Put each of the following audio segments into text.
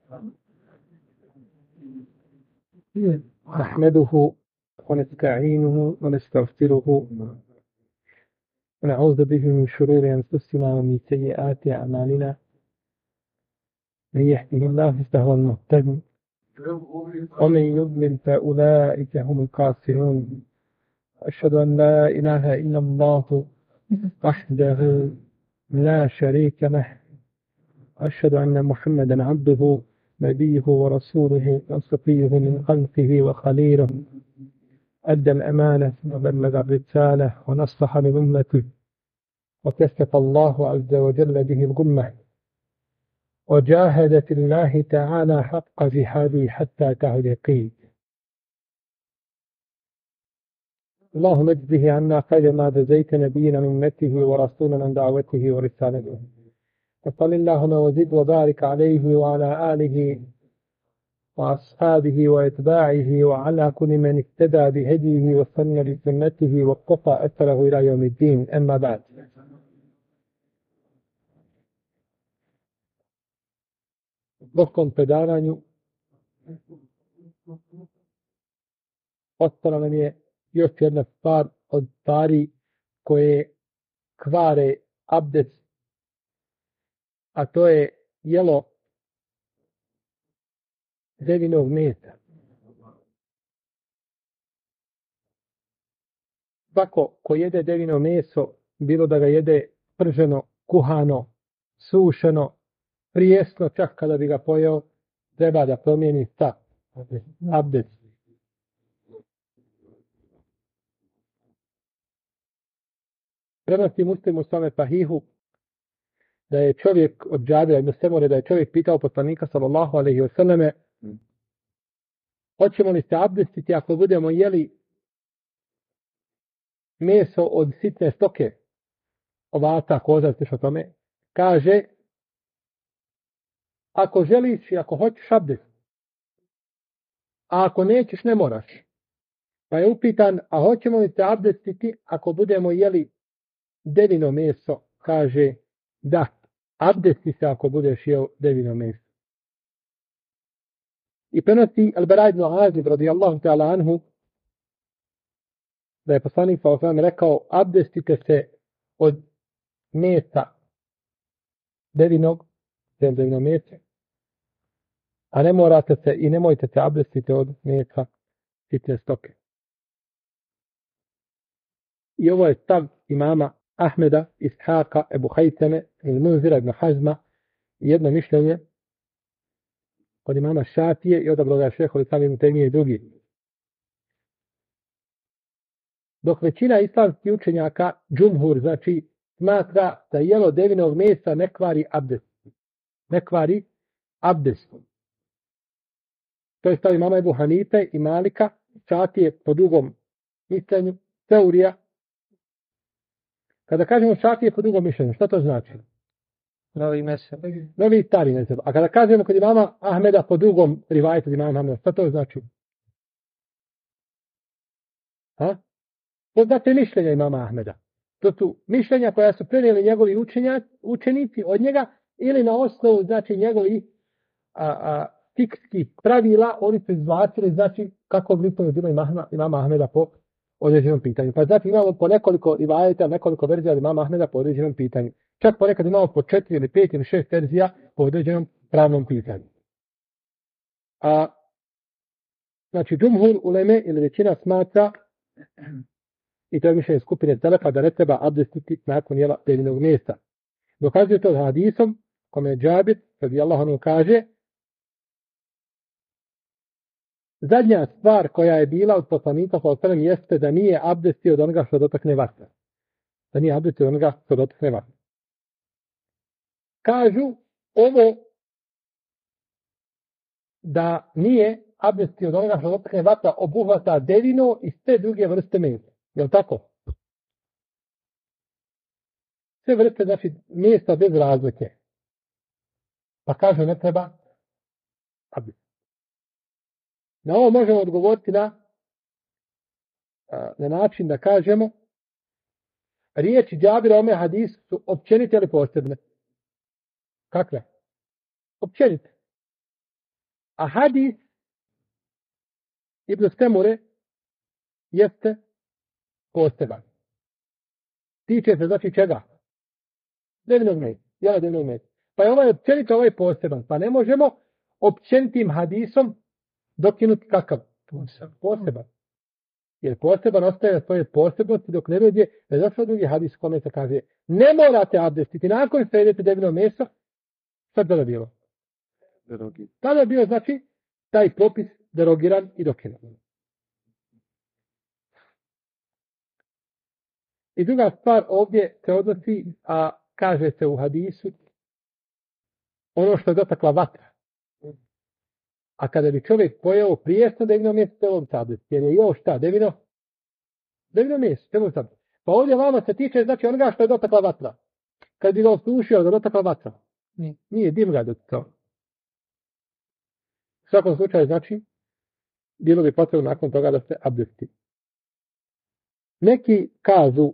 نحمده ونستعينه ونستغفره ونعوذ به من شرور أنفسنا ومن سيئات أعمالنا. من يهده الله فهو المهتدي ومن يضلل فأولئك هم الخاسرون. أشهد أن لا إله إلا الله وحده لا شريك له، أشهد أن محمدا عبده نبيه ورسوله وصفيه من خلقه وخليله، أدى الأمانة وبلغ الرسالة ونصح لأمته وكشف الله عز وجل به الغمة، وجاهد في الله تعالى حق جهاده حتى أتاه اليقين. اللهم اجزه عنا خير ما جزيت نبينا من أمته ورسولا عن دعوته ورسالته، وصل اللهم وزد وبارك عليه وعلى آله وأصحابه وإتباعه وعلى كل من اهتدى بهديه وسن بسنته واقتفى أثره إلى يوم الدين. أما بعد، dok predavanju ostala nam je još jedna stvar od stvari koje kvare abdest, a to je jelo devinog mesa. Svako ko jede devino meso, bilo da ga jede prženo, kuhano, sušeno, prijesno, čak kada bi ga pojeo, treba da promijeni stav, abdest. Prenosi Muslim u svome sahihu da je čovjek od Džabira ibn Semure, da je čovjek pitao poslanika sallallahu alejhi ve selleme, hoćemo li se abdestiti ako budemo jeli meso od sitne stoke, ovaca, koza, o tome? Kaže, ako želiš i ako hoćeš abdest, a ako nećeš ne moraš. Pa je upitan, a hoćemo li se abdestiti ako budemo jeli devino meso? Kaže, da, abdesti se ako budeš jeo devino meso. I prenosi Al-Bara ibn Azib radijallahu ta'ala anhu da je poslanik sallallahu alejhi ve sellem rekao, abdestite se od mesa devinog, devino meso, a ne morate se i nemojte se abdestiti od mesa sitne stoke. I ovo je stav imama Ahmeda, Ishaka, Ebu Hajteme, Munzira ibn Hazma, jedno mišljenje od imama Šafije i odabrao ga šejh al-Islam ibn Tejmije i drugi. Dok većina islamskih učenjaka, džumhur, znači, smatra da jelo devinog mesa ne kvari abdest. Ne kvari abdest. To je stav imama Ebu Hanife i Malika, Šafije po drugom mišljenju, Seurija. Kada kažemo Šafije po drugom mišljenju, što to znači? Novi mezheb. Novi i stari mezheb. A kada kažemo kod imama Ahmeda po drugom rivajetu imama Ahmeda, što to znači? To znači mišljenja imama Ahmeda. To su mišljenja koja su prenijeli njegovi učenici od njega ili na osnovu, znači, njegovih fikskih pravila, oni su izvlačili, znači, kako bi bilo imama Ahmeda po određenom pitanju. Pa znači imamo po nekoliko rivajeta, nekoliko verzija od imama Ahmeda po određenom pitanju. Čak ponekad imamo po 4 ili 5 ili 6 verzija po određenom pravnom pitanju. Znači, džumhur uleme ili većina smatra, i to je mišljenje skupine Selefa, da ne treba abdestiti nakon jela devinog mesa. Dokazuje to hadisom, kome je Džabir, radijallahu anhu, kaže, zadnja stvar koja je bila od poslanika sallallahu alejhi ve sellem jeste da nije abdestio od onoga što dotakne vatra. Da nije abdestio od onoga što dotakne vatra. Kažu, ovo da nije abdestio od onoga što dotakne vatra obuhvata devino i sve druge vrste mesa. Je li tako? Sve vrste, znači, mesa bez razlike. Pa kažu, ne treba abdestiti. Na ovo možemo odgovoriti na način da kažemo, riječi Džabira o ome hadisu su općenite ili posebne? Kakve? Općenite. A hadis Ibn Semure jeste poseban. Tiče se znači čega? Devinog mesa. Jela devinog mesa. Pa je ovaj općenito ovaj poseban. Pa ne možemo općenitim hadisom dokinuti kakav? Poseban. Jer poseban ostaje na svoje posebnosti dok ne dođe da je došao drugi hadis kome se kaže ne morate abdestiti. Nakon što jedete devino meso, sad tada bilo? Tada je bio znači taj propis derogiran i dokinut. I druga stvar ovdje se odnosi, a kaže se u hadisu, ono što je dotakla vatra. A kada bi čovjek pojeo prijesno devino meso, trebalo bi abdest. Jer je jeo šta? Devino meso, trebalo bi abdest. Pa ovdje vama se tiče znači onoga što je dotakla vatra. Kad bi ga osušio da dotakla vatra. Nije dim ga dotakao. U svakom slučaju znači, bilo bi potrebno nakon toga da se abdesti. Neki kažu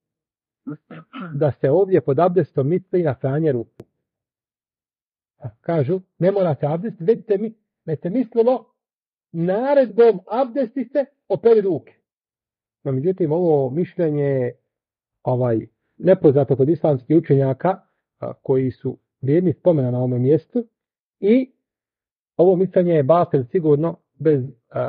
da se ovdje pod abdestom misli na pranje ruku. Kažu, ne morate abdestiti, već se mislilo naredbom abdesti se operi ruke. No, međutim, ovo mišljenje je nepoznato kod islamskih učenjaka koji su vrijedni spomena na ovom mjestu i ovo mišljenje je batil sigurno bez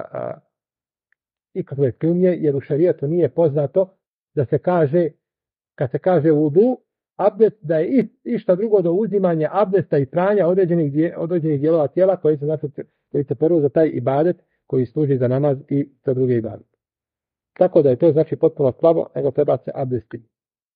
ikakve sumnje, jer u šarijetu nije poznato da se kaže, kad se kaže vudu, abdest da je išta drugo do uzimanja abdesta i pranja određenih dijelova tijela koji se peru za taj ibadet koji služi za namaz i za druge ibadet. Tako da je to znači potpuno slabo, nego treba se abdestiti.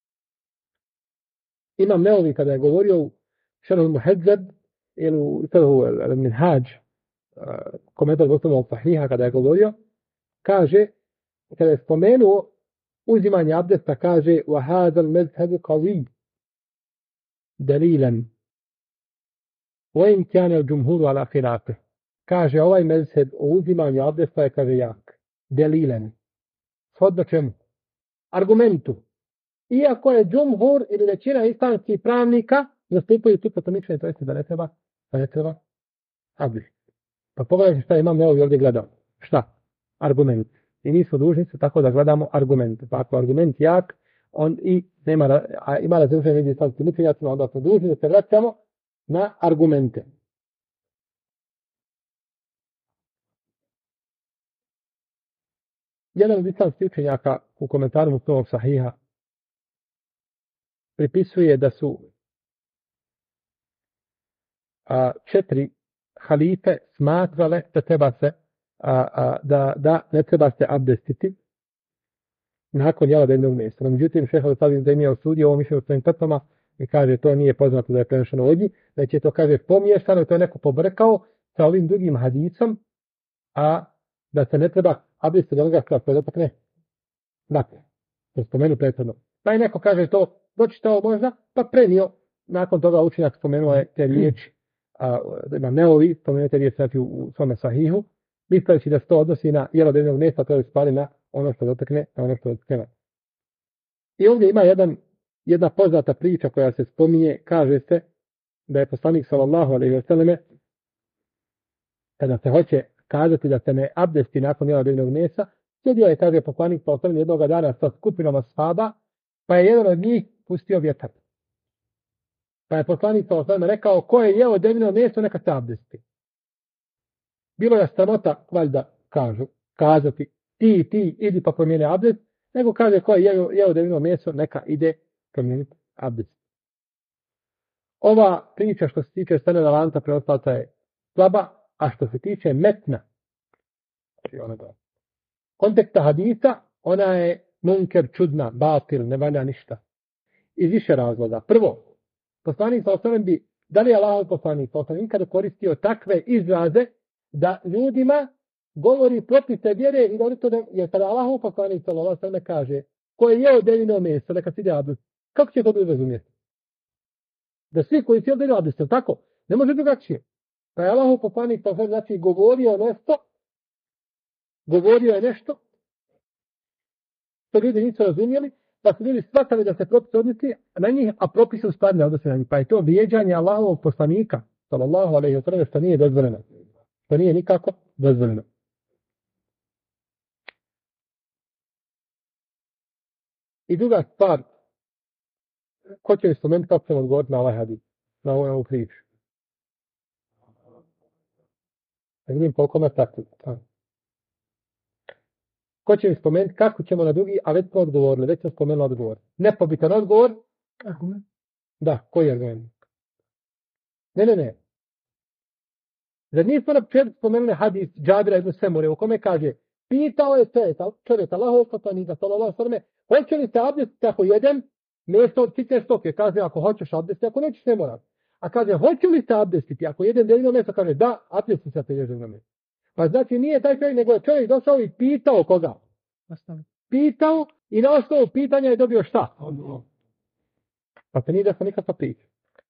Imam Neovi kada je govorio u Šerhul Muhedzeb ili u Šerhul Minhadž, komentar Muslimov Sahiha kada je govorio, kaže, kada je spomenuo uzimanje abdesta, kaže وَهَذَا الْمَذْهَبُ قَوِيٌّ دَلِيلًا وَإِنْ كَانَ الْجُمْهُورُ عَلَى خِلَافِهِ. Kaže, ovaj mezheb o uzimanju abdesta je, kaže, jak. Delilen. Shodno čemu? Argumentu. Iako je džumhur ili većina islamskih pravnika zastupaju suprotno mišljenje, to jeste da ne treba abdest. Pa pogledajte šta imam Neovi ovdje gledao. Šta? Argument. I mi smo dužni se tako da gledamo argumente. Pa ako argument jak, on i ima različenje među islamskim mišljenjacima, onda smo dužni da se vraćamo na argumente. Jedan od islamskih učenjaka u komentaru Muslimovog Sahiha pripisuje da su 4 halife smatrale da treba se da ne treba se abdestiti nakon jela devnog mesa. No, međutim, šejh Al-Islam Ibn Tejmija osudio ovo mišljenje u svojim petama i kaže to nije poznato da je prenešeno ovdje, već je to, kaže, pomiješano, to je neko pobrkao sa ovim drugim hadisom, a da se ne treba abdestiti od onoga što je dotakne vatre. To spomenu prethodno. Pa i neko kaže to, dočitao možda, pa prenio, nakon toga učenjak spomenuo je te riječi, Imam Neovi spomenuo te riječi u svome Sahihu, misleći da se to odnosi na jelo devnog mesa, to je stvari na ono što dotakne, na ono što dotakne. I ovdje ima jedna poznata priča koja se spominje, kaže se da je poslanik sallallahu alejhi ve selleme kada se hoće kazati da se ne abdesti nakon jela devnog mesa, sjedio je, kaže poslanik sallallahu alejhi ve selleme, jednoga dana sa skupinom ashaba, pa je jedan od njih pustio vjetar. Pa je poslanik sallallahu alejhi ve selleme rekao, ko je jeo devino meso, neka se abdesti. Bilo je sramota, valjda kazati, ti, idi pa promijeni abdest, nego kaže ko je jeo devino meso, neka ide promijeniti abdest. Ova priča što se tiče stanena lanca preostala je slaba, a što se tiče metna, konteksta hadisa, ona je munker, čudna, batil, ne valja ništa. Iz više razloga. Prvo, poslanik sallallahu alejhi ve sellem da li je Allahov poslanik sallallahu alejhi ve sellem nikada koristio takve izraze da ljudima govori propise vjere i da to jer kada Allahov poslanik sallallahu alejhi ve sellem kaže ko je jeo devino meso, neka se ide abdest. Kako će to ljudi razumjeti? Da svi koji su jeli devino abdest, tako? Ne može drugačije. Pa je Allahov poslanik sallallahu alejhi ve sellem govorio je nešto što ljudi nisu razumjeli, pa su ljudi shvatali da se propis odnosi na njih, a propis u stvari ne odnosi na njih. Pa je to vrijeđanje Allahovog poslanika sallallahu alejhi ve sellem što nije dozvoljeno. To nije nikako dozvoljeno. I druga stvar, ko će mi spomenuti kako ćemo odgovoriti na ovaj hadis, na ovu priču? Da vidim koliko me tako. Ko će mi spomenuti kako ćemo na drugi, a već smo odgovorili, već smo spomenuli odgovor. Nepobitan odgovor. Da, koji je argument? Ne. Zar nismo na početku spomenuli hadis Džabira ibn Semure u kome kaže, pitao je čovjek Allahov poslanika sallallahu alejhi ve selleme, hoće li se abdestiti ako jedem meso od sitne stoke? Kaže, ako hoćeš abdestiti, ako nećeš ne moraš. A kaže, hoće li se abdestiti ako jedem devino meso? Kaže, da, abdesti se ako jedeš devino meso. Pa znači nije taj čovjek, nego je čovjek došao i pitao koga? Pitao i na osnovu pitanja je dobio šta? Pa se nije da sam nikakva priča.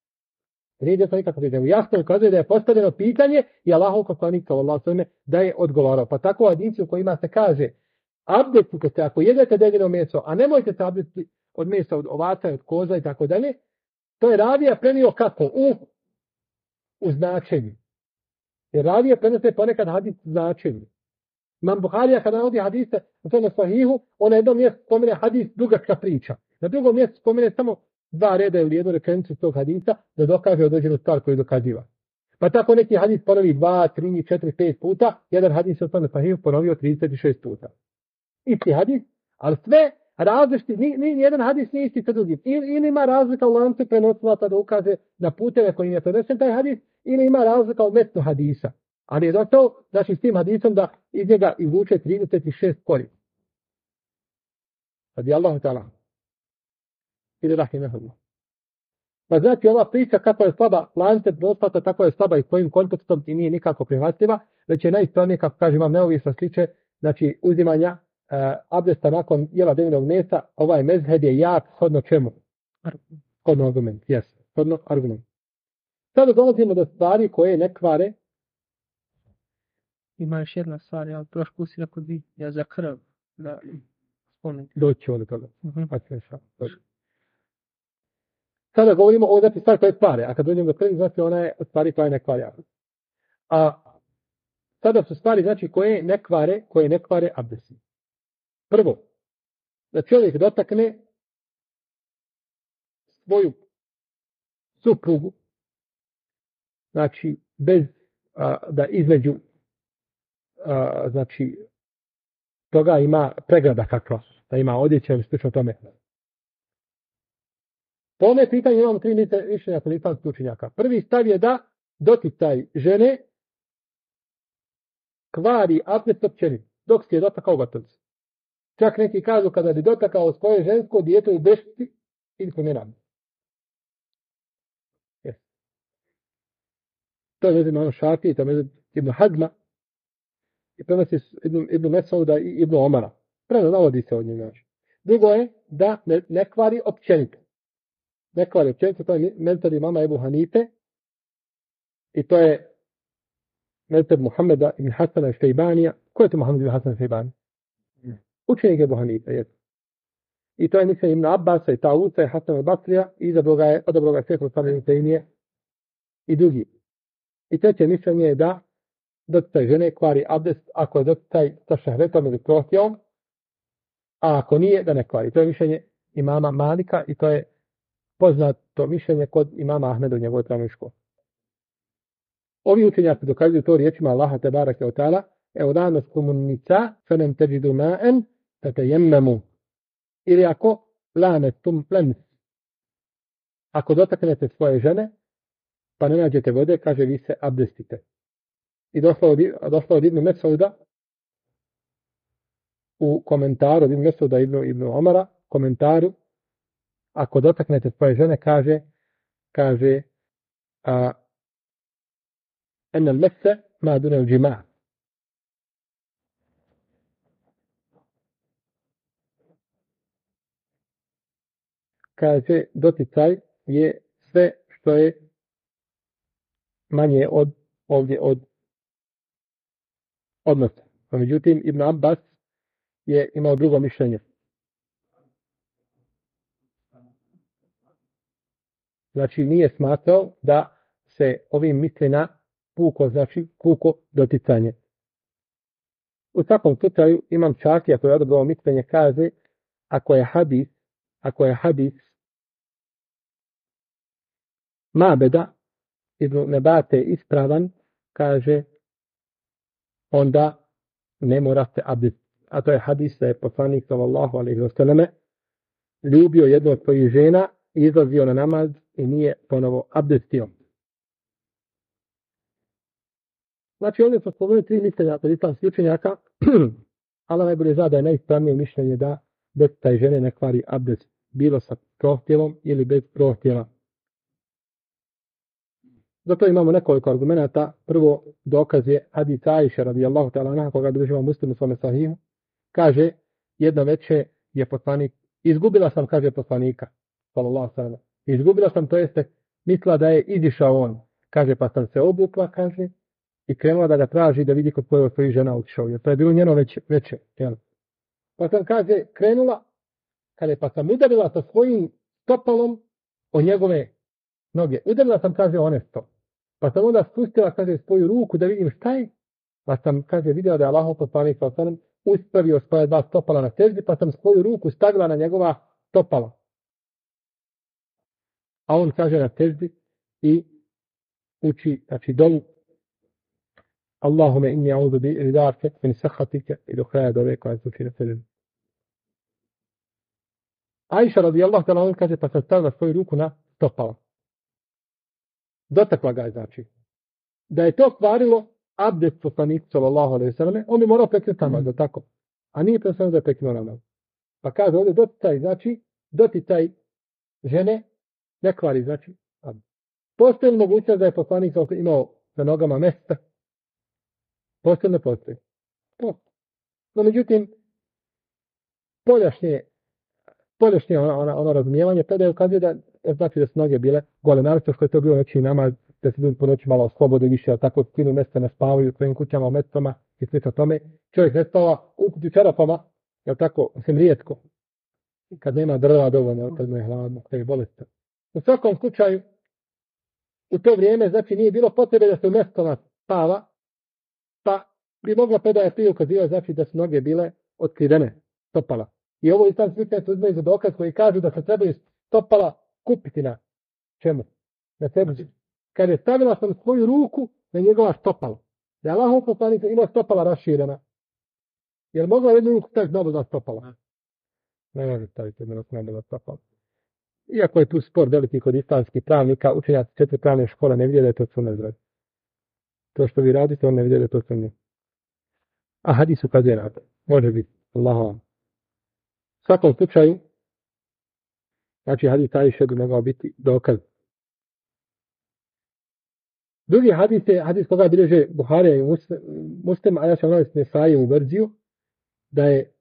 Jasno ukazuje da je postavljeno pitanje i Allahov poslanik sallallahu alejhi ve sellem da je odgovarao. Pa tako u hadisu u kojima se kaže abdestite se ako jedete devino meso, a nemojte se abdestiti od mesa, od ovaca, od koza i tako dalje, to je ravija prenio kako? U značenju. Jer ravija prenose ponekad hadis značenju. Imam Buharija kada navodi hadise u svome sahihu, on na jednom mjestu spomene hadis dugačka priča. Na drugom mjestu spomene samo 2 reda ili 1 rečenicu tog hadisa da dokaže određenu stvar koju dokaziva. Pa tako neki hadis ponovi 2, 3, 4, 5 puta, jedan hadis u svome sahihu ponovio 36 puta. Isti hadis, ali sve različiti, ni jedan hadis nije isti sa drugim. Ili ima razlika u lancu prenosilaca da ukaže na puteve kojim je prenesen taj hadis, ili ima razlika u metnu hadisa. Ali je došao, znači s tim hadisom da iz njega izvuče 36 korist. Radi Allahu ta'ala. Ili rahimehullah. Pa znači ova priča kako je slaba lance prenosilaca, tako je slaba i svojim kontekstom i nije nikako prihvatljiva, već je najispravnije, kako kaže Imam Nevevi sa sliče, znači uzimanja abdesta nakon jela devinog mesa, ovaj mezheb je jak, shodno čemu? Shodno argument, shodno argument. Sada dolazimo do stvari koje ne kvare. Ima još jedna stvar, ja prošli put si rekao ja za krv da spomenuti. Doći od toga. Sada govorimo o znači stvari koje kvare, a kad dođemo do krvi, znači ona je od stvari koje ne kvare. A sada su stvari znači koje ne kvare abdest. Prvo, da čovjek dotakne svoju suprugu, znači bez da između znači toga ima pregrada kakva, da ima odjeća ili slično tome. Po ome pitanju imamo 3 mišljenja kod islamskih učenjaka. Prvi stav je da doticaj žene kvari abdest općenito, dok si je dotakao gotovicu. Čak neki kažu kada bi dotakao svoje žensko dijete u bešici ili pomjerano. To je vezano ono Šafije, to je vezano Ibn Hazma i prenosi Ibn Mesauda i Ibn Omara. Navodi se od njega. Drugo je da ne kvari općenito. Ne kvari općenito, to je mezheb imama Ebu Hanife i to je mezheb Muhammeda ibn Hasana Šejbanija. Ko je to Muhammed ibn Hasan Šejbani? Učenik Ebu Hanife, jest. I to je mišljenje Ibn Abbasa i Tausa i Hasan al-Basrija i odabro ga Šejh al-Islam Tejmije i drugi. I treće mišljenje je da doticaj žene kvari abdest ako je doticaj sa šehvetom ili prohtjevom, a ako nije da ne kvari. To je mišljenje imama Malika i to je poznato mišljenje kod imama Ahmeda u njegovoj pravnoj školi. Ovi učenjaci dokazuju to riječima Allaha tebareke ve taala: "Evo danas komunica fenem teđidu ma'en tatayammamu." Ili ako lanetum plens. Ako dotaknete svoje žene, pa ne nađete vode, kaže vi se abdestite. I došlo od Ibn Mesauda u komentaru od Ibn Mesauda Ibn Omara, komentaru, ako dotaknete svoje žene, kaže en al messe ma dun al džima. Kaže, doticaj je sve što je manje od odnosa. Međutim, Ibn Abbas je imao drugo mišljenje. Znači, nije smatrao da se ovim misli na puko doticanje. U svakom slučaju imam Šafija koji je odabrao mišljenje kaže ako je hadis Mabeda ibn Nebate ispravan, kaže onda ne morate abdest. A to je hadis da je poslanik sallallahu alejhi ve selleme ljubio jednu od svojih žena i izlazio na namaz i nije ponovo abdestio. Znači ovdje smo spomenuli 3 mišljenja od islamskih učenjaka, ali najbolje zna da je najispravnije mišljenje da bez taj žene ne kvari abdest, bilo sa prohtjevom ili bez prohtjeva. Zato imamo nekoliko argumenata. Prvo dokaz je hadis Ajše radijallahu ta'ala anha koga bilježi Muslim u svome sahihu. Kaže, jedno veče je poslanik, izgubila sam, kaže poslanika, sallallahu sallam, izgubila sam, to jeste, mislila da je izišao on. Kaže, pa sam se obukla, kaže, i krenula da ga traži da vidi kod koje od svojih žena otišao. Jer to je bilo njeno veče. Jel? Pa sam, kaže, krenula, kaže, pa sam udarila sa svojim stopalom o njegove noge. Udarila sam, kaže, one stop. Pa sam onda spustila, kaže, svoju ruku da vidim šta je. Pa sam, kaže, vidio da je Allahov poslanik sallallahu alejhi ve sellem uspravio svoje 2 stopala na seždi, pa sam svoju ruku stavila na njegova stopala. A on kaže na seždi i uči, znači, dovu Allahume inni a'udhu bi ridarke min sahatike i do kraja dove koja se uči na seždi. Ajša radijallahu ta'ala anha kaže, pa sam stavila svoju ruku na stopala. Dotakla ga je, znači. Da je to kvarilo abdest poslanik sallallahu alejhi ve selleme, on bi morao prekinuti namaz, da tako. A nije prekinuo da je prekinuo namaz. Pa kaže ovdje doticaj, znači, doticaj žene ne kvari, znači. Postoji li mogućnost da je poslanik imao na nogama mesta? Postoji ne postoji? No, međutim, poljašnje ono razumijevanje, tada je ukazuje da znači da su noge bile gole, naravno što je to bilo noći namaz, da se ljudi po noći malo slobode više, ali tako skinu mjesta ne spavaju u svojim kućama, u mestama i slično tome. Čovjek ne spava u čarapama, jel tako, osim rijetko, kad nema drva dovoljno, kad mu je hladno, kad je bolestan. U svakom slučaju, u to vrijeme, znači nije bilo potrebe da se u mjestama spava, pa bi mogla predaja prije ukazivati, znači da su noge bile otkrivene, stopala. I ovo islamski učenjaci uzmeju za dokaz koji kažu da se trebaju stopala kupiti na čemu? Na sebi. Kad je stavila sam svoju ruku na njegova stopala. Da je Allahov poslanik imao stopala raširena. Jer mogla jednu ruku staviti na oba stopala? Ne može staviti jednu ruku na oba stopala. Iako je tu spor veliki kod islamskih pravnika, učenjaci 4 pravne škole ne vidje da je to sunnet. To što vi radite, on ne vidje da je to sunnet. A hadis ukazuje na to. Može biti. Allahu. U svakom slučaju, znači hadis Ajše bi mogao biti dokaz. Drugi hadis je hadis koga bilježe Buharija i Muslim, a ja sam navesti Nesaije u verziju, da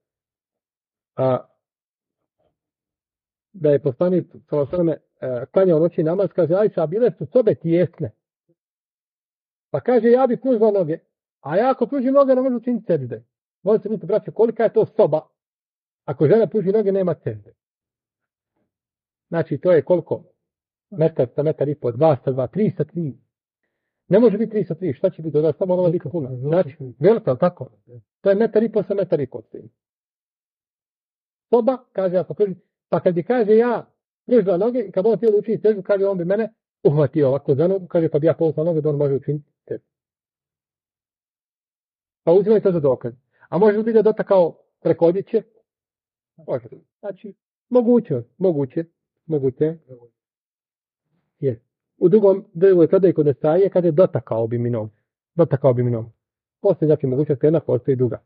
je poslanik klanjao noći namaz, kaže Ajša, bile su sobe tijesne. Pa kaže, ja bih pružila noge, a ja ako pružim noge ne možu učiniti sežde. Možete mi braće, kolika je to soba? Ako žena pruži noge, nema sežde. Znači, to je koliko? Metar sa metar i po, 2 sa 2, 3 sa 3. Ne može biti 3 sa 3, šta će biti? Da samo ono veliko puno. Znači, veliko, ali tako? To je metar i po sa metar i po. Soba, kaže, ako pruži, pa kad bi kaže ja pružila noge i kad on htio da učini seždu, kaže, on bi mene uhvatio ovako za nogu, kaže, pa bi ja povukla noge da on može učiniti seždu. Pa uzimaj to za dokaz. A može li biti da dotakao preko odjeće? Može. Znači, moguće. Je. U drugoj predaj kod Nesaije kaže dotakao bi mi nogu. Postoji znači mogućnost jedna, postoji druga.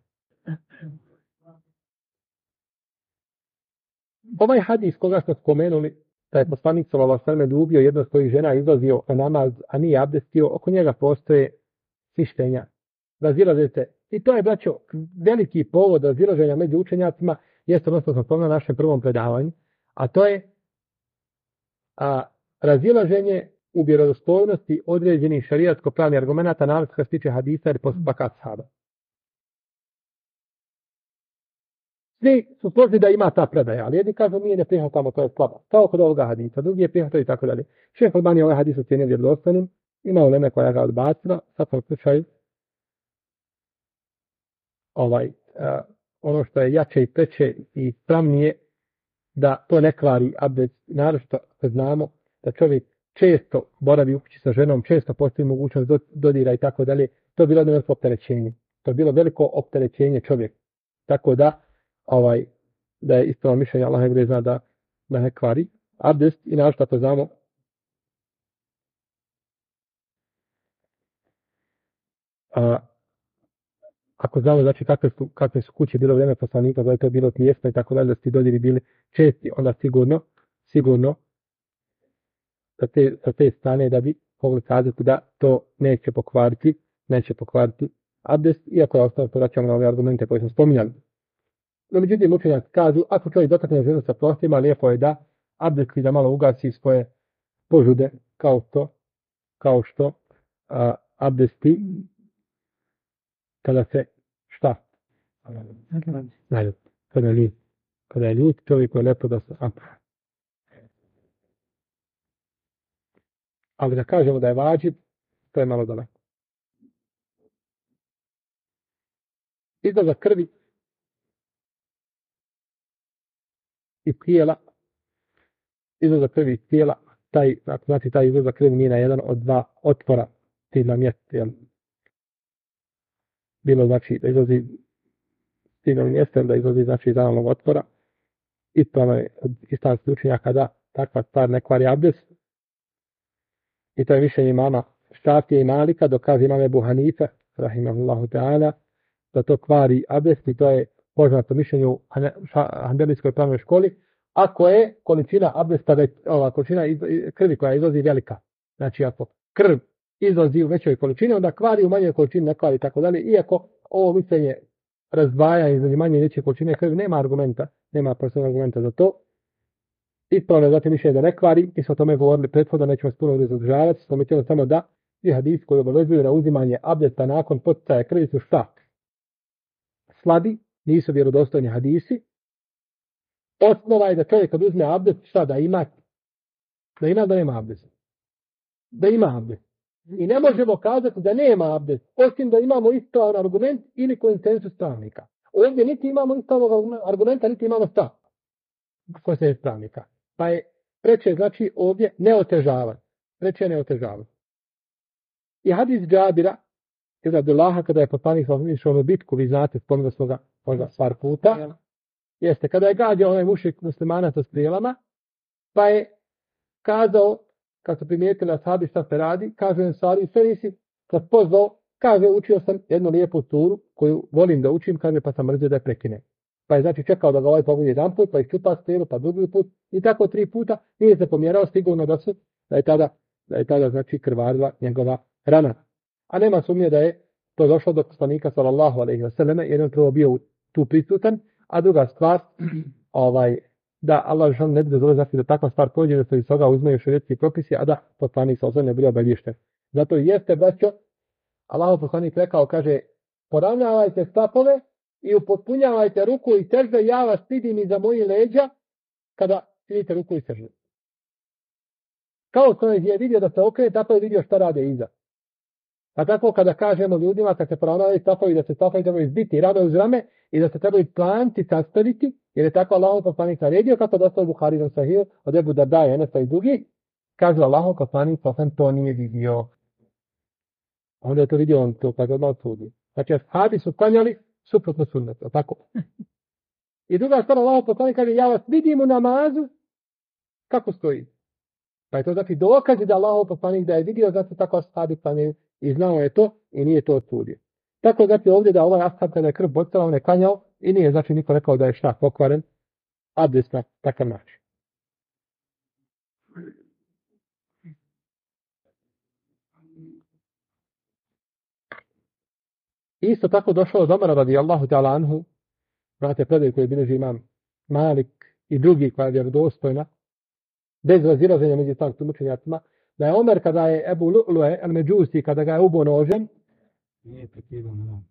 Ovaj hadis koga smo spomenuli, da je poslanik sallallahu alejhi ve sellem ljubio jednu od svojih žena, izlazio na namaz, a nije abdestio, oko njega postoje mišljenja. Razilaze se. I to je, braćo, veliki povod razilaženja među učenjacima, jeste ono što smo spomenuli na našem prvom predavanju, a to je razilaženje u vjerodostojnosti određenih šarijatsko-pravnih argumenata, naravno što se tiče hadisa ili postupaka ashaba. Svi su složni da ima ta predaja, ali jedni kažu nije ne prihvatamo, to je slaba. Kao kod ovoga hadisa, drugi je prihvatao i tako dalje. Šejh Albani ovaj hadis ocjenio vjerodostojnim, Ima ulema koja ga odbacila, u svakom slučaju, ono što je jače i preče i pravnije, da to ne kvari abdest. Naravno što znamo da čovjek često boravi u kući sa ženom, često postoji mogućnost dodira i tako dalje. To je bilo veliko opterećenje. To je bilo veliko opterećenje čovjek. Tako da, da je ispravno mišljenje Allah najbolje zna da ne kvari abdest. I naravno što to znamo, ako znamo znači kakve su kuće bilo vrijeme poslanika, da je to bilo tijesno i tako dalje, da su ti dodiri bili česti, onda sigurno sa te strane da bi mogli kazati da to neće pokvariti abdest, iako je ostalo vraćamo na ove argumente koje smo spominjali. No, međutim, učenjaci kažu, ako čovjek dotakne ženu sa prostima, lijepo je da abdest da malo ugasi svoje požude, kao što abdesti kada se šta? Kada je ljut, čovjek je lepo da se ali da kažemo da je vađib, to je malo daleko. Izlazak krvi i tijela, taj izlazak krvi nije na jedan od dva otvora stigla mjesta, jel? Bilo znači da izlazi stigla mjesta, da izlazi znači iz analnog otvora. Ispravno je islamskih učenjaka da takva stvar ne kvari abdest. I to je mišljenje imama Šafije i Malika, dok kaže imam Ebu Hanife, rahimahullahu ta'ala, da to kvari abdest i to je poznato mišljenje u Hanbelijskoj pravnoj školi, ako je količina abdesta, količina krvi koja izlazi velika. Znači ako krv izlazi u većoj količini, onda kvari, u manjoj količini ne kvari, tako dalje. Iako ovo mišljenje razdvajanja između manje i veće količine krvi nema posebnog argumenta za to. Ispravno je zatim mišljenje da ne kvari, mi smo o tome govorili prethodno, nećemo puno zadržavati, smo mislili samo da i hadisi koji obavezuju na uzimanje abdesta nakon poticaja krvi su šta? Slabi, nisu vjerodostojni hadisi. Osnova je da čovjek kad uzme abdest, šta da ima? Da nema abdest. Da ima abdest. I ne možemo kazati da nema abdest, osim da imamo ispravan argument ili konsensus pravnika. Ovdje niti imamo ispravnog argumenta, niti imamo stav konsensus pravnika. Pa je preče znači ovdje ne otežavati. I hadis Džabira iz Abdullaha, kada je poslanik išao na bitku, vi znate, spomenuli smo ga možda par puta, jeste, kada je gađao onaj mušik muslimana sa strijelama, pa je kazao, kad su primijetili ashabi šta se radi, kaže Ensari, sve nisi kad pozvao, kaže, učio sam jednu lijepu suru koju volim da učim, kaže, pa sam mrzio da je prekine. Pa je znači čekao da ga ovaj pogodi jedan put, pa iščupa strijelu, pa drugi put, i tako 3 puta, nije se pomjerao, sigurno da je tada znači krvarila njegova rana. A nema sumnje da je to došlo do poslanika sallallahu alejhi ve selleme, jer je to bio tu prisutan, a druga stvar, da Allah žal ne bi dozvolio znači da takva stvar pođe, da se iz toga uzmeju šerijetski propisi, a da poslanik sallallahu alejhi ve selleme ne bio obaviješten. Zato jeste, braćo, Allahov poslanik rekao, kaže, poravnavajte stapove i upotpunjavajte ruku i sežde, ja vas vidim iza mojih leđa kada činite ruku i sežde. Kao što je vidio da se okrene, tako je vidio šta rade iza. A tako kada kažemo ljudima, kad se poravnavaju stapovi, da se stapovi trebaju izbiti rame uz rame i da se trebaju planti sastaviti, jer je tako Allahov poslanik naredio, kako dosta u Buharinom Sahiju, od Ebu Dardaja, Enesa i drugi, kaže Allahov poslanik, pa sam to nije vidio. Onda je to vidio on to kada odmah odsudi. Znači, ashabi su klanjali suprotno sunnetu, tako. I druga stvar, Allahov poslanik kaže, ja vas vidim u namazu, kako stoji. Pa je to znači dokazi da Allahov poslanik da je vidio, zato tako ashabi klanjaju i znao je to i nije to odsudio. Tako znači ovdje da ovaj ashab kada je krv bocala, on je klanjao i nije znači niko rekao da je šta pokvaren abdest na takav način. Isto tako došao od Omara radijallahu ta'ala anhu, znate predaj koji bilježi imam Malik i drugi koja je vjerodostojna, bez razilaženja među islamskim učenjacima, da je Omer kada je Ebu Lu'lu'e al-Međusi, kada ga je ubo nožem, nije prekidao na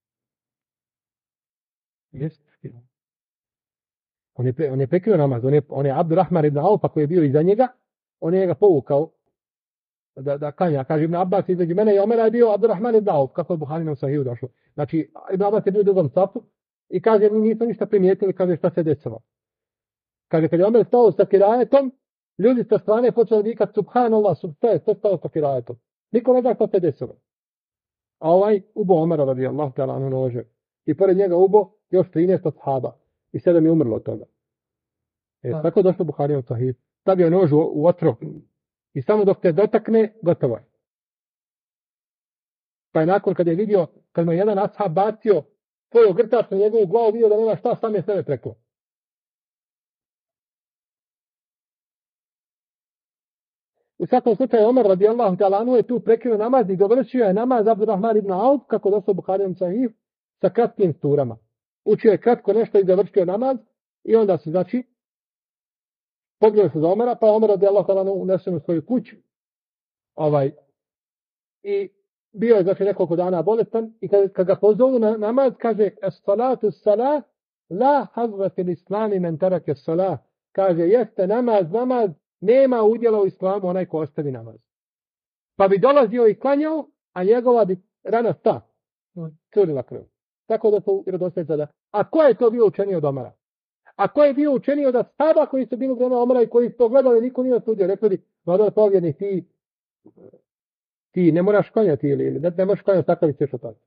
on je prekrio namaz, on je Abdurrahman ibn Aufa koji je bio iza njega, on je ga povukao da klanja. Kaže Ibn Abbas, između mene i Omera je bio Abdurrahman ibn Auf, kako je Buharinom sahiju došlo. Znači, Ibn Abbas je bio u drugom safu i kaže, mi nismo ništa primijetili, kaže šta se desilo. Kaže, kad je Omer stao sa kirajetom, ljudi sa strane počeli vikati subhanallah, sve stao sa kirajetom. Niko ne zna šta se desilo. A ubo Omera radijallahu ta'ala anhu nožem. I pored njega ubo još 13 ashaba. I 7 je umrlo od toga. Tako došlo Buharinom sahih. Stavio nož u otrov. I samo dok te dotakne, gotovo je. Pa je nakon kad je vidio, kad mu je jedan ashab bacio svoju grtač na njegovu glavu, vidio da nema šta, sam je sebe preklo. U svakom slučaju Omer radijallahu ta'ala anhu je tu prekinuo namaz i dovršio je namaz Abdurrahman ibn Auf, kako došlo Buharinom sahih, sa kratkim surama. Učio je kratko nešto i završio namaz i onda se znači pogledao se za Omera, pa je Omer radijallahu ta'ala anhu unesen u svoju kuću. I bio je znači nekoliko dana bolestan i kad ga pozovu na namaz kaže as-salatu salah la hazva fil islami men taraka as-salah. Kaže jeste namaz, nema udjela u islamu onaj ko ostavi namaz. Pa bi dolazio i klanjao, a njegova bi rana curila krv. Tako da su vjerodostojni sada. A ko je to bio učenio od Omera? A ko je bio učenio od ashaba koji su bili vremena Omera i koji su to gledali, niko nije osudio. Rekli bi, vladar povjerni, ti ne moraš klanjati ili ne možeš klanjati, takav i ćeš otati.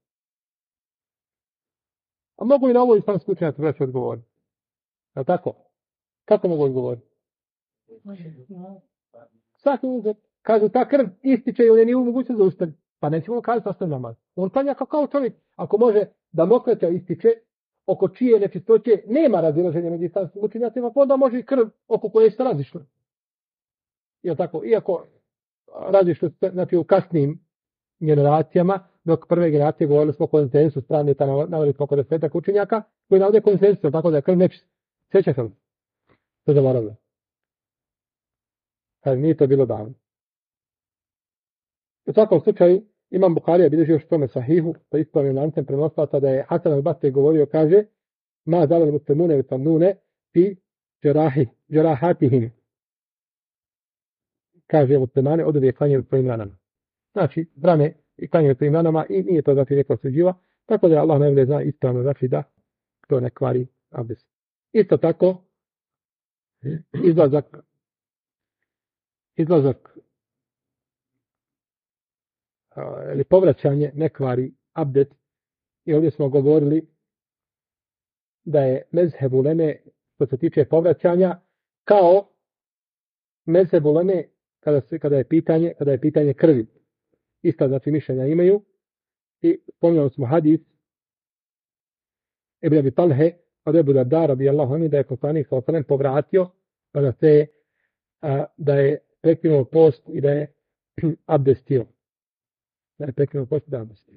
A mogu i na ovo islamski učenjaci vreći odgovoriti. Je tako? Kako mogu odgovoriti? Svaki uzet. Kažu, ta krv ističe ili nije u mogućnosti da ustavi. Pa nećemo kazati ostavi namaz. On klanja kao čovjek. Ako može da mokraća ističe, oko čije nečistoće nema razilaženja među islamskim učenjacima, pa onda može i krv oko koje se razišle. Je tako? Iako razišle znači u kasnim generacijama, dok prve generacije govorili smo o konsensu strane, naveli smo oko 10 učenjaka, koji navode konsensu, tako da je krv nečist. Sjeća sam. To zaboravljamo. Nije to bilo davno. U svakom slučaju, Imam Buharija bilježi još tome sahihu, sa ispravnim lancem prenoslaca da je Hasan al-Basri govorio, kaže, ma zalal muslimune u tamnune fi džerahatihim. Kaže, muslimane od uvijek klanjaju svojim ranama. Znači, brane i klanjaju svojim ranama i nije to znači neko suđiva, tako da je Allah najbolje zna ispravno znači da to ne kvari abdest. Isto tako, izlazak ili povraćanje ne kvari abdest. I ovdje smo govorili da je mezheb uleme što se tiče povraćanja kao mezheb uleme kada je pitanje krvi. Ista znači mišljenja imaju i spominjali smo hadis Ibn Abi Talhe od Ebu Darda radijallahu anhu da je poslanik sallallahu alejhi ve sellem povratio da je prekinuo post i da je abdestio. Da je prekinuo post i da je abdestio.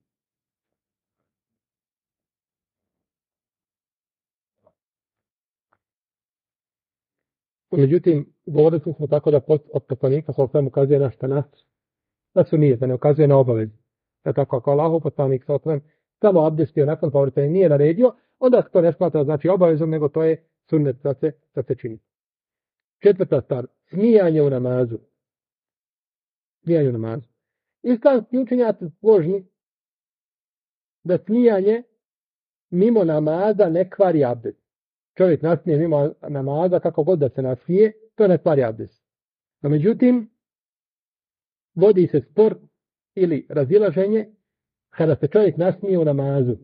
Međutim, govorili smo tako da post od poslanika sallallahu alejhi ve sellem ukazuje na šta nas da su nije, da ne ukazuje na obavezu. Da tako ako Allahov poslanik sallallahu alejhi ve sellem samo abdestio nakon povraćanja nije naredio, onda to ne smatra znači obavezom, nego to je sunnet da se čini. Četvrta stvar, smijanje u namazu. Smijanje u namazu. Islamski učenjaci složni da smijanje mimo namaza ne kvari abdest. Čovjek nasmije mimo namaza, kako god da se nasmije, to ne kvari abdest. No međutim, vodi se spor ili razilaženje kada se čovjek nasmije u namazu.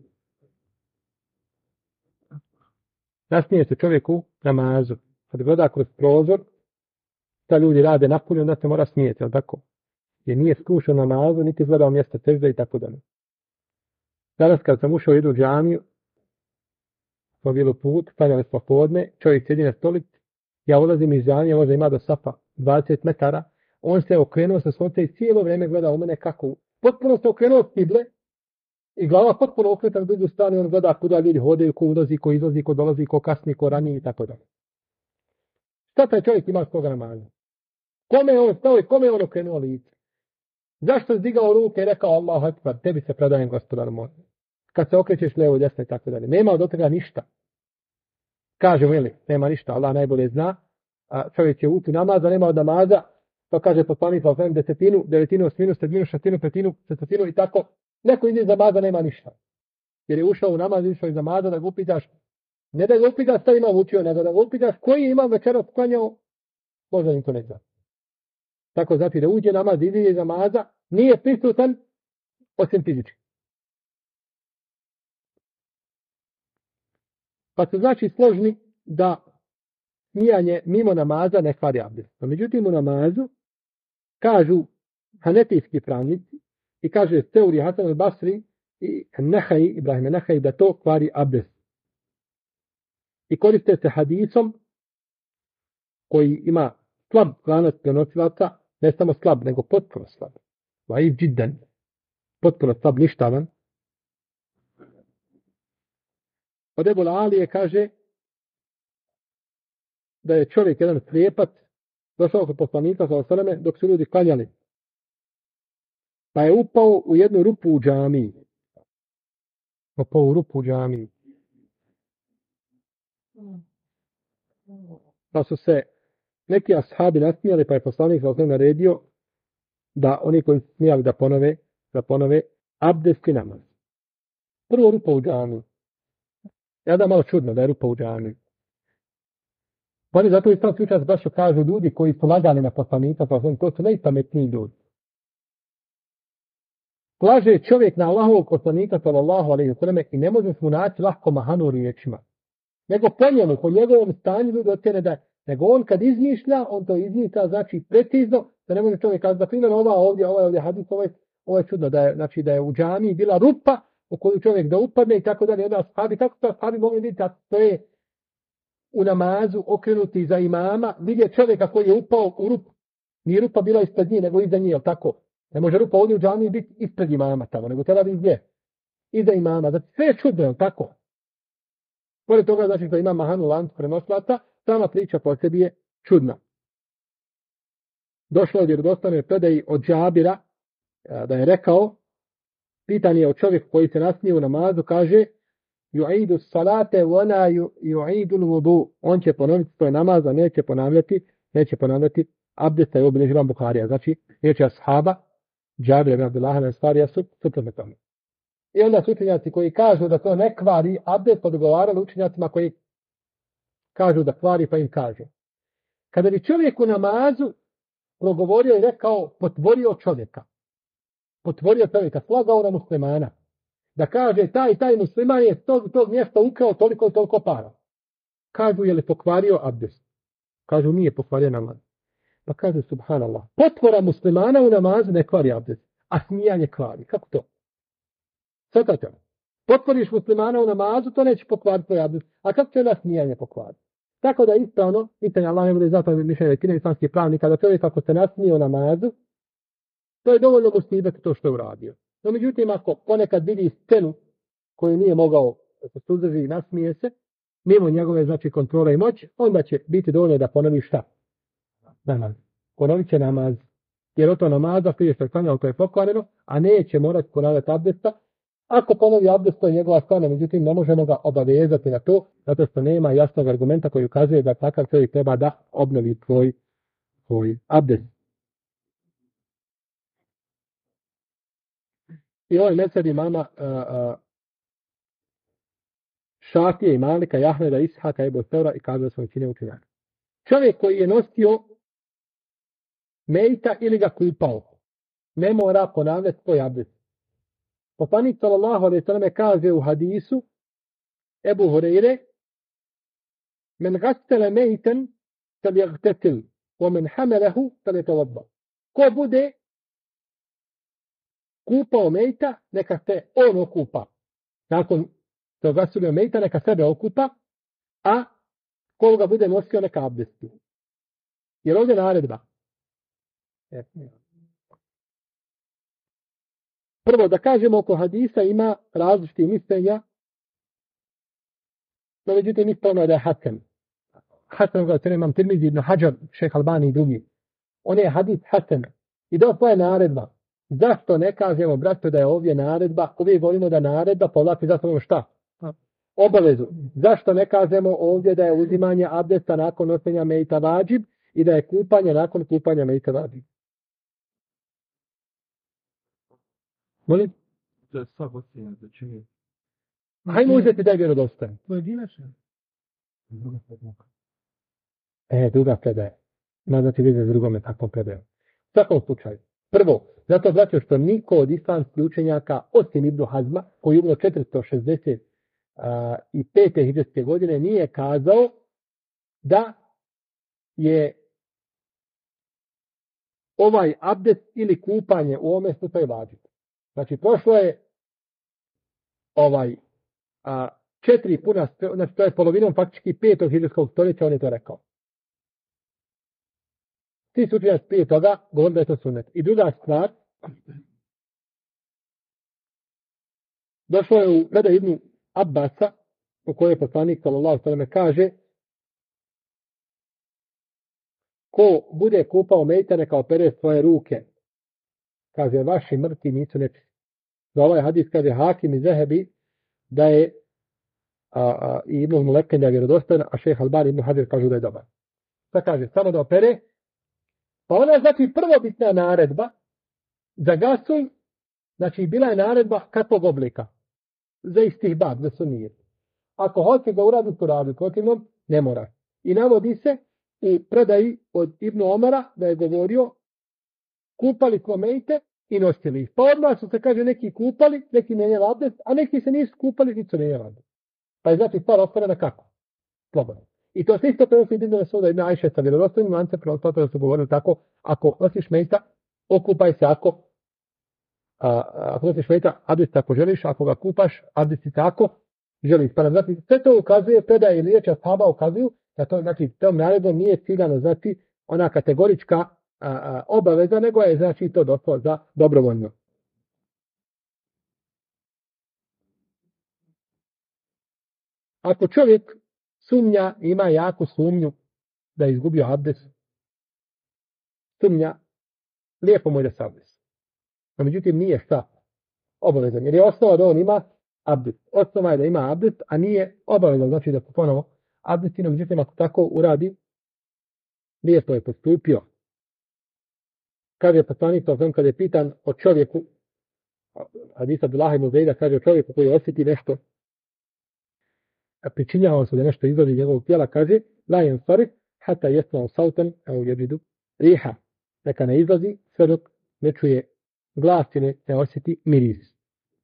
Nasmije se čovjek u namazu. Kad gleda kroz prozor, ta ljudi rade napolje, onda se mora smijeti, ali tako? Jer nije skrušao namazu, niti gledao mjesta sežde i tako dalje. Danas kad sam ušao u džamiju, smo bili put, klanjali smo podne, čovjek sjedi na stolici, ja ulazim iz džamije, možda ima do safa 20 metara, on se okrenuo sa sunce i cijelo vrijeme gleda u mene kako. Potpuno se okrenuo kible i glava potpuno okretan blizu strane, on gleda kuda ljudi hodaju, ko ulazi, ko izlazi, ko dolazi, ko kasni, ko rani i tako dalje. Šta taj čovjek ima s toga namaza? Kome je on stao i kome je on okrenuo lice? Zašto je digao ruke i rekao Allahu Ekber, tebi se predajem gospodar moj. Kad se okrećeš lijevo, desno i tako dalje. Nema od toga ništa. Kažemo ili, nema ništa, Allah najbolje zna. A čovjek će ući namaza, nema od namaza, to kaže poslanik, desetinu, devetinu, osminu, sedminu, šestinu, petinu, četvrtinu i tako. Neko iz namaza nema ništa. Jer je ušao u namaz, išao iz namaza da ga upitaš, ne da ga upitaš šta imam učio, nego da ga upitaš koji imam večeras klanjao, možda im to ne zna. Tako znači da uđe namaz, izađe iz namaza, nije prisutan osim fizički. Pa su znači složni da smijanje mimo namaza ne kvari abdest. No, međutim u namazu kažu hanefijski pravnici i kaže Seuri Hasan al-Basri i Nehaj, Ibrahim Nehaj, da to kvari abdest. I koriste se hadisom koji ima slab lanac prenosilaca, ne samo slab, nego potpuno slab. Vajiv džiddan, potpuno slab, ništavan. Od Ebu Alije kaže da je čovjek jedan slijepac došao kod poslanika s.a.v. dok su ljudi klanjali. Pa je upao u jednu rupu u džamiji. Upao u rupu u džamiji. Pa su se neki ashabi nasmijali, pa je poslanik s.a.v. naredio da oni koji su smijali da ponove abdestni namaz. Prvo rupa u džamiji. Ja da malo čudno da je rupa u džamiji. Oni zato i sam slučaj baš kažu ljudi koji su lagali na poslanika, to su najpametniji ljudi. Laže čovjek na Allahovog poslanika sallallahu alejhi ve selleme i ne može mu naći lahko mahanu riječima. Nego po njemu, po njegovom stanju ljudi ocjene da nego on kad izmišlja, on to izmišlja znači precizno, da ne može čovjek kazati, na primjer ovdje hadis, ovo je čudno, da je u džamiji bila rupa u koju čovjek da upadne i tako dalje. Onda ashabi, kako to ashabi mogli vidjeti, a to je u namazu okrenuti za imama, vidje čovjeka koji je upao u rupu. Nije rupa bila ispred njih, nego iza njih, jel tako? Ne može rupa ovdje u džamiji biti ispred imama tamo, nego treba biti gdje? Iza imama. Znači sve je čudno, jel tako? Pored toga, znači da ima mahanu lancu prenoslaca, sama priča po sebi je čudna. Došlo od vjerodostojne predaji od Džabira, da je rekao, pitan je o čovjeku koji se nasmije u namazu, kaže, yu'idu salate wana yu'idu al-wudu. On će ponoviti svoj namaz, a neće ponavljati abdesta i obilježi Imam Buharija. Znači, riječi ashaba, Džabir ibn Abdullah al-Ansarija su suprotno tome. I onda su učenjaci koji kažu da to ne kvari abdest, podgovarali učenjacima koji kažu da kvari, pa im kaže. Kada bi čovjek u namazu progovorio i rekao, potvorio čovjeka, slagao na muslimana, da kaže taj musliman je tog mjesta ukrao toliko i toliko para. Kažu, je li pokvario abdest? Kažu, nije pokvario namaz. Pa kaže, subhanallah, potvora muslimana u namazu ne kvari abdest, a smijanje kvari. Kako to? Svatate, potvoriš muslimana u namazu, to neće pokvariti tvoj abdest. A kako će na smijanje pokvariti? Tako da ispravno, pitanje Allah ne bude zato mišljenje većine islamskih pravnika, da čovjek ako se nasmije u namazu, to je dovoljno musibeti to što je uradio. No međutim, ako ponekad vidi scenu koju nije mogao se suzdrži i nasmije se, mimo njegove znači kontrole i moć, onda će biti dovoljno da ponovi šta? Namaz. Ponovit će namaz. Jer o to namaza prije što je klanjao, to je pokvareno, a neće morati ponavljati abdesta. Ako ponovi abdest, to je njegova stvarna, međutim ne možemo ga obavezati na to, zato što nema jasnog argumenta koji ukazuje da takav čovjek treba da obnovi tvoj abdest. I ovaj mezheb imama Šafije i Malika, i Ahmeda, Ishaka, Ebu Seura i kaže da su većine učenjaka. Čovjek koji je nosio mejta ili ga kupao, ne mora ponavljati svoj abdest. Poslanik sallallahu alejhi ve selleme kaže u hadisu Ebu Hurajre: "Men ghassala mejtan falyaghtasil, wa men hamalahu falyatawadda." Ko bude kupao mejta, neka se on okupa. Nakon što ghassala mejta, neka sebe okupa, a ko ga bude nosio, neka abdesti. Jer ovdje naredba. Prvo da kažemo oko hadisa ima različitih mišljenja, no međutim ispravno je da je Hasan. Hasan ga se imam Tirmizi, Ibn Hadžar, Šejh Albani i drugi. On je hadis Hasan. I došla je naredba. Zašto ne kažemo, braćo, da je ovdje naredba? Uvijek govorimo da naredba povlači za sobom šta? Obavezu. Zašto ne kažemo ovdje da je uzimanje abdesta nakon nošenja mejta vađib i da je kupanje nakon kupanja mejta vađib. Molim? To je sva ocjena da čini. Hajmo uzeti da je vjerodostojan. Pojedinačno. Druga predaja. Ima znači vidjeti drugome takvom predajom. U svakom slučaju. Prvo, zato znači što niko od islamskih učenjaka, osim Ibnu Hazma, koji je umro 465. hidžretske godine, nije kazao da je ovaj abdest ili kupanje u ovome slučaju vađib. Znači, prošlo je 4 puna, znači to je polovinom faktički 5. hidžretskog stoljeća, on je to rekao. Svi su učenjaci prije toga govorili da je to sunnet. I druga stvar, došlo je u predaju Ibnu Abbasa, u kojoj poslanik sallallahu alejhi ve sellem kaže: ko bude kupao mejta, neka opere svoje ruke. Kaže, vaši mrtvi nisu nečisti. Za ovaj hadis kaže Hakim i Zehebi da je i Ibn Muleken da je vjerodostojan, a šejh Albani Ibn Hađer kažu da je dobar. Pa kaže, samo da opere. Pa ona je znači prvobitna naredba za gasul, znači bila je naredba kakvog oblika? Za istihbab, za sunnijet. Ako hoće ga uraditi, to radi, protivnom ne mora. I navodi se u predaji od Ibnu Omara da je govorio kupali smo mejte i nosili ih. Pa odmah su se, kaže, neki kupali, neki menjali abdest, a neki se nisu kupali, nisu menjali abdest. Pa je znači stvar ostvarena kako? Slobodno. I to se isto prenosi Ibn Mesuda Ibn Ajše sa vjerodostojnim lancem prenosaca da su govorili tako: ako nosiš mejta, okupaj se, ako nosiš mejta, abdest ako želiš, ako ga kupaš, abdest tako želiš. Pa znači sve to ukazuje, predaje ili riječi ashaba ukazuju da to znači tom naredbom nije ciljano znači ona kategorička obaveza, nego je znači to došlo za dobrovoljno. Ako čovjek sumnja, ima jaku sumnju da je izgubio abdest, sumnja, lijepo mu je da se abdest. No, međutim, nije šta obavezan, jer je osnova da on ima abdest. Osnova je da ima abdest, a nije obavezan, znači da ponovo abdesti, no međutim, ako tako uradi, lijepo je postupio. Kaže je poslanik, kada je pitan o čovjeku, hadis Abdullah ibn Zejda kaže o čovjeku koji osjeti nešto, pričinjavao se da nešto izlazi njegovog tijela, kaže la yansarif hatta yasma'u sautan aw yajidu riha. Neka ne izlazi sve dok ne čuje glas i ne osjeti miris.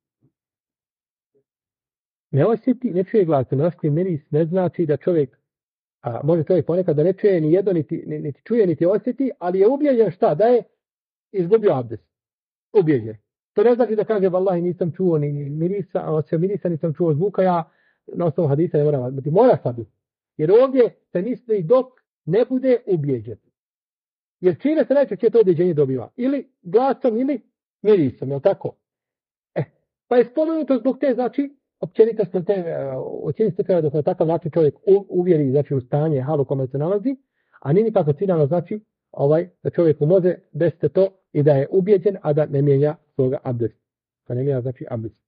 Ne osjeti, ne čuje glas, ne osjeti miris, ne znači da čovjek, može čovjek ponekad da ne čuje ni jedno, niti čuje, niti osjeti, ali je ubijeđen šta? Da je izgubio abdest. Ubijeđen. To ne znači da kaže vallahi nisam čuo ni mirisa, a osim mirisa nisam čuo zvuka, ja na osnovu hadisa ne moram odbiti. Mora sad. Jer ovdje se misli dok ne bude ubijeđen. Jer čime se najčešće to ubjeđenje dobiva? Ili glasom ili mirisom, je li tako? Pa je spomenuto zbog te, znači, općenitosti te ocjenite da se na takav način čovjek uvjeri, znači, u stanje halu kome se nalazi, a nije nikako ciljano, znači, da čovjeku može desiti to i da je ubijeđen, a da ne mijenja svoga abdesta. Da ne mijenja, znači, abdest.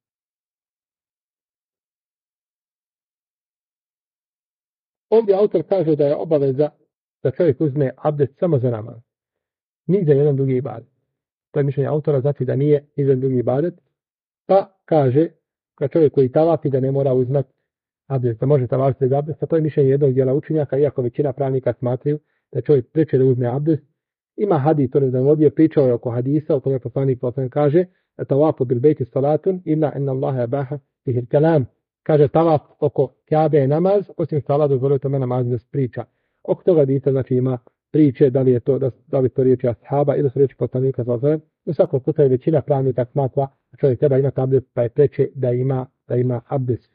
Ovdje autor kaže da je obaveza da čovjek uzme abdest samo za namaz. Ni za jedan drugi ibadet. To je mišljenje autora, znači da nije ni za jedan drugi ibadet. Pa kaže da čovjek koji tavafi da ne mora uzmati abdest, da može tavafiti bez abdesta. To je mišljenje jednog dijela učenjaka, iako većina pravnika smatraju da čovjek preče da uzme abdest. Ima hadis, to ne znam, ovdje pričao je oko hadisa, u kome poslanik kaže tavafu bil bejti salatun illa inna Allaha abaha bihil kalam. Kaže tavaf oko Kjabe je namaz, osim stala dozvolio tome namaz da se priča. Oko toga hadisa znači ima priče, da li je to, da li to riječi ashaba ili su riječi poslanika sallallahu alejhi ve sellem. U svakom slučaju većina pravnika smatra da čovjek treba imati abdest, pa je preče da ima abdest.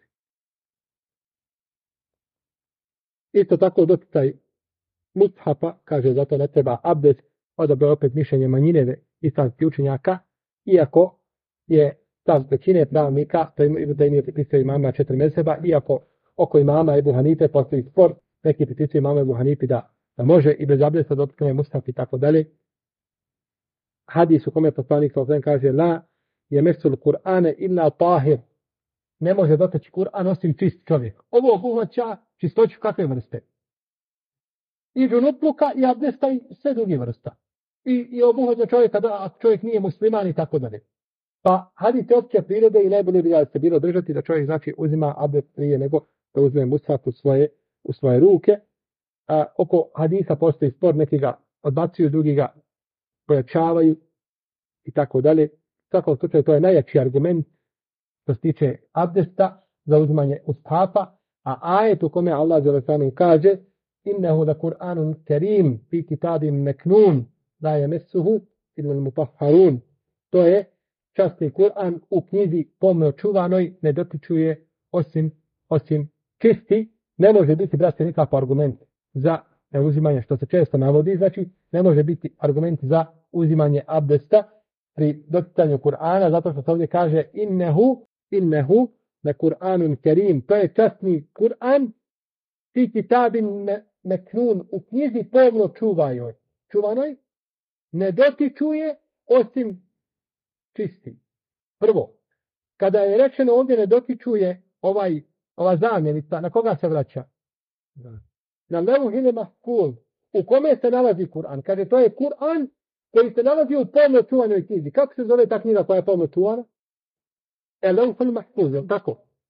Isto tako doticaj mushafa, kaže zato ne treba abdest, odabro opet mišljenje manjine islamskih učenjaka, iako je stav većine pravnika, da im je pripisao imama 4 mezheba, iako oko imama Ebu Hanife postoji spor, neki pripisao imama Ebu Hanife da može i bez abdesta dotkne mushaf i tako dalje. Hadis u kome poslanik sallallahu kaže la yamassul Kur'ane illa tahir. Ne može dotaći Kur'an osim čist čovjek. Ovo obuhvaća čistoću kakve vrste? i džunupluka i abdesta i sve druge vrsta. I obuhvaća čovjeka da čovjek nije musliman i tako dalje. Pa hadis je opće prirode i najbolje bi ga se bilo držati da čovjek znači uzima abdest prije nego da uzme mushaf u svoje ruke. Oko hadisa postoji spor, neki ga odbacuju, drugi ga pojačavaju i tako dalje. U svakom slučaju to je najjači argument što se tiče abdesta za uzimanje mushafa, a ajet u kome Allah dželešanu kaže innehu la Kur'anun kerim fi kitabin meknun la yamassuhu illa al-mutahharun. To je časni Kur'an u knjizi pomno čuvanoj, ne dotičuje osim čisti. Ne može biti, brate, nikakav argument za uzimanje, što se često navodi, znači ne može biti argument za uzimanje abdesta pri doticanju Kur'ana, zato što se ovdje kaže innehu na Kur'anun kerim, to je časni Kur'an fi kitabin meknun, u knjizi pomno čuvanoj, ne dotičuje osim čisti. Prvo, kada je rečeno ovdje ne dotičuje ova zamjenica, na koga se vraća? Na levhil mahfuz, u kome se nalazi Kur'an. Kaže, to je Kur'an koji se nalazi u pomno čuvanoj knjizi. Kako se zove ta knjiga koja je pomno čuvana? Levhil mahfuz, tako.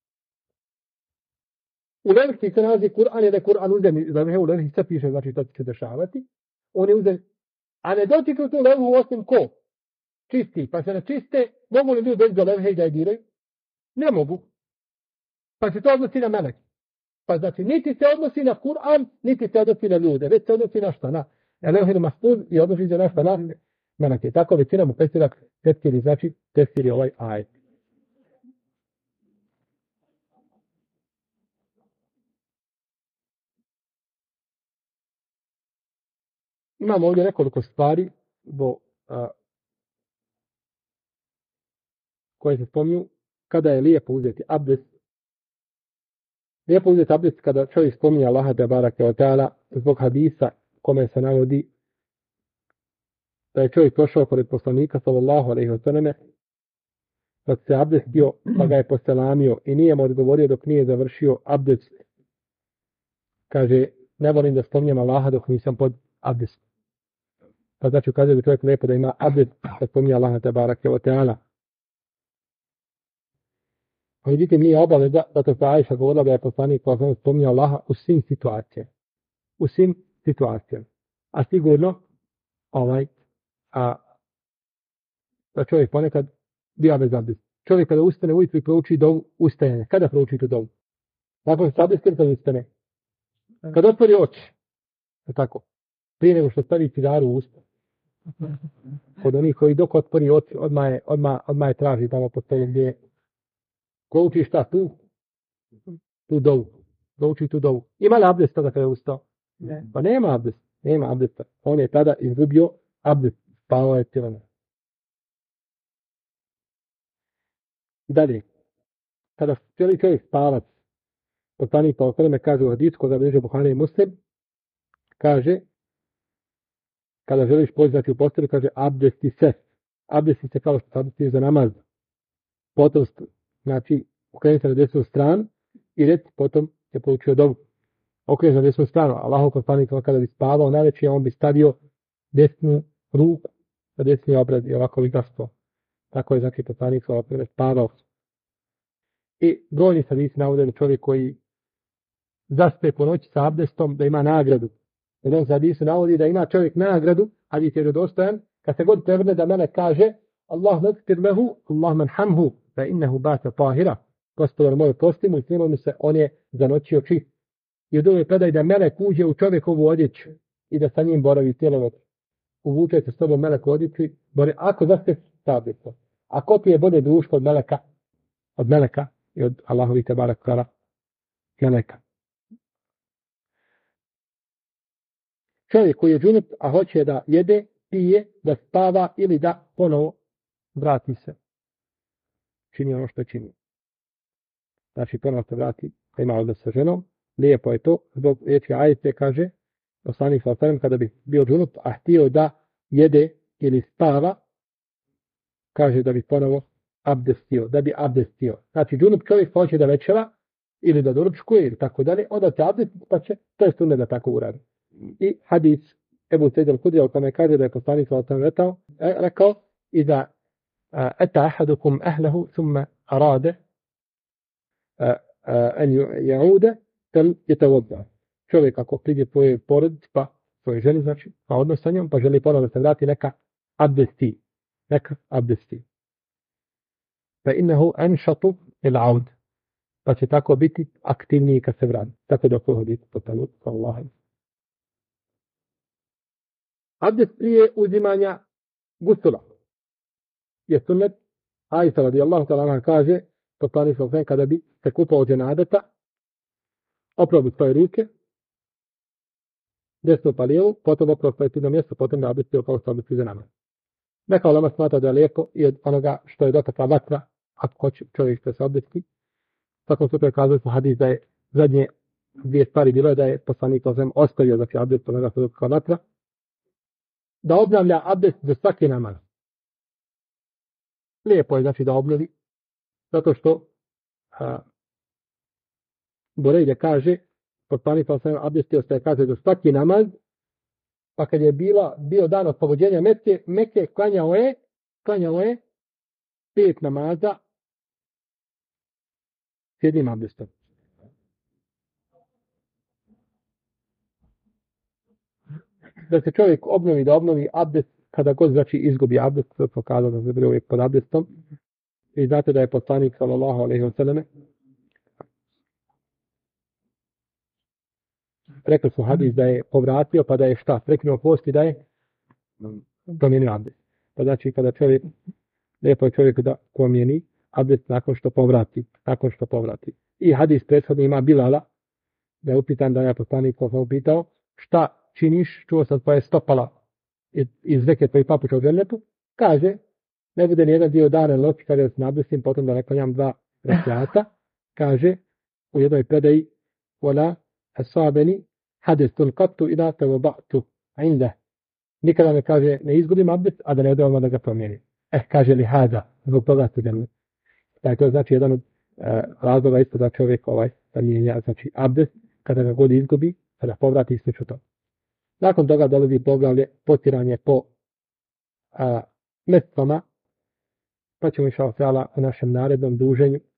U levhi se nalazi Kur'an, jer je Kur'an uzem, u levhi se piše, znači to će se dešavati. On je uzem, a ne dotiču tu levhu osim ko? Čisti, pa se ne čiste, mogu li ljudi doći do levhe i da je diraju? Ne mogu. Pa se to odnosi na meleke. Pa znači, niti se odnosi na Kur'an, niti se odnosi na ljude, već se odnosi na šta? Na levhil mahfuz i odnosi se na šta? Na meleke. Tako većina mu pesira tefsiri, znači tefsiri ovaj ajet. Imamo ovdje nekoliko stvari koje se spominju kada je lijepo uzeti abdest. Lijepo uzeti abdest kada čovjek spominje Allaha te barake ve taala zbog hadisa kome se navodi da je čovjek prošao pored poslanika sallallahu alejhi ve selleme, da se abdestio, pa ga je poselamio i nije mu odgovorio dok nije završio abdest. Kaže, ne volim da spominjem Allaha dok nisam pod abdest. Pa znači ukazuje da čovjek lijepo da ima abdest da spominje Allaha te barake ve taala. Međutim, nije obaveza, zato što Ajša govorila da je poslanik spominjao Allaha u svim situacijama. U svim situacijama. A sigurno, da čovjek ponekad bio bez abdesta. Čovjek kada ustane ujutro i prouči dovu, ustajanje. Kada prouči tu dovu? Nakon što abdest kada ustane? Kada otvori oči. Tako. Prije nego što stavi cigaru u usta. Kod onih koji dok otvori oči, odmah je traži tamo po stolu gdje je. Ko uči šta tu? Tu dovu. Ko uči tu dovu. Ima li abdest tada kada je ustao? Ne. Pa nema abdesta. On je tada izgubio abdest. Spavao je cijelo. Dalje. Kada cijeli čovjek spavac, poslanik pa okreme kaže u hadisu koga bliže Buhari i Muslim, kaže, kada želiš pođati u postelju, kaže abdesti se. Abdesti se kao što se abdestiš za namaz. Potom znači, okreni se na desnu stranu i reci, potom je poučio dovu. Okreni se na desnu stranu. Allahov poslanik kada bi spavao najveći, on bi stavio desnu ruku na desni obraz i ovako bi gaspao. Tako je znači poslanik spavao. I brojni hadisi navode da čovjek koji zaspe po noći sa abdestom da ima nagradu. Jedan hadis navodi da ima čovjek nagradu, hadis je vjerodostojan, kad se god prevrne da mene kaže Allah nakfir lehu, Allah manhamhu, fa innehu bata tahira. Gospodar moj, prosti mu i snimao mi se, on je zanoćio čist. I u drugoj predaj da melek uđe u čovjekovu odjeću i da sa njim boravi cijelo noć. Uvuče se s tobom melek u odjeću, ako zaspe sa abdestom. Ako ti je bolje društvo od meleka i od Allahovi te barak kara meleka. Čovjek koji je džunup, a hoće da jede, pije, da spava ili da ponovo vrati se. Čini ono što čini. Znači ponovo se vrati, da ima odnos sa ženom. Lijepo je to. Zbog riječi ajete kaže, poslanik sallallahu kada bi bio džunup, a htio da jede ili spava, kaže da bi ponovo abdestio. Znači džunup čovjek hoće da večera ili da doručkuje ili tako dalje, onda se abdesti pa će, to je sunnet da tako uradi. I hadis Ebu Sejid al-Hudrija u kome kaže da je poslanik rekao i da eta ahadukum ahlehu thumma arade an jaude tel yatawadda. Čovjek ako priđe tvojoj porodici, pa svojoj ženi, znači, pa odnos sa njom, pa želi ponovno da se vrati, neka abdesti. Pa innehu anšatu il aud. Pa će tako biti aktivniji kad se vrati. Tako da hoditi po talut, Allah. Abdest prije uzimanja gusula je sunnet. Aisha radijallahu ta'ala anha kaže, poslanik sallallahu kada bi se kupao od dženadeta, oprao bi svoje ruke, desno pa lijevo, potom oprao svoje tidno mjesto, potom da abdestio kao što abdestio za nama. Neka ulema smatra da je lijepo i od onoga što je dotakla vatra, ako hoće čovjek da se abdesti. Tako su kazali smo hadis da je zadnje dvije stvari bilo je da je poslanik sallallahu ostavio znači abdest onoga što je dotakla vatra, da obnavlja abdest za svaki namaz. Lijepo je znači da obnovi, zato što Borejde kaže, poslanik sallallahu abdestio se kaže za svaki namaz, pa kad je bio dan od pogođenja Mekke, klanjao je 5 namaza s jednim abdestom. Da se čovjek obnovi abdest kada god znači izgubi abdest, to je pokazano da se bude uvijek pod abdestom. I znate da je poslanik sallallahu alejhi ve selleme rekli su hadis da je povratio pa da je prekinuo post i da je promijenio abdest. Pa znači kada čovjek, lijepo je čovjek da promijeni abdest nakon što povrati. I hadis prethodni ima Bilala, da je upitan da je poslanik upitao šta činiš, čuo sam tvoje stopala iz reke tvoji papuča u džennetu, kaže ne bude nijedan dio dana noći kada ja se nabdesim, potom da ne klanjam 2 rekata, kaže u jednoj predaji wala asabeni hadithun qattu idha tawada'tu inda. Nikada me kaže ne izgudim abdest, a da ne odem da ga promijenim. Kaže li hada, zbog toga su džennet. To znači jedan od razloga isto da čovjek da mijenja znači abdest kada ga god izgubi, kada povrati i slično to. Nakon toga dolazi poglavlje potiranje po mestvama, pa ćemo inšallah u našem narednom druženju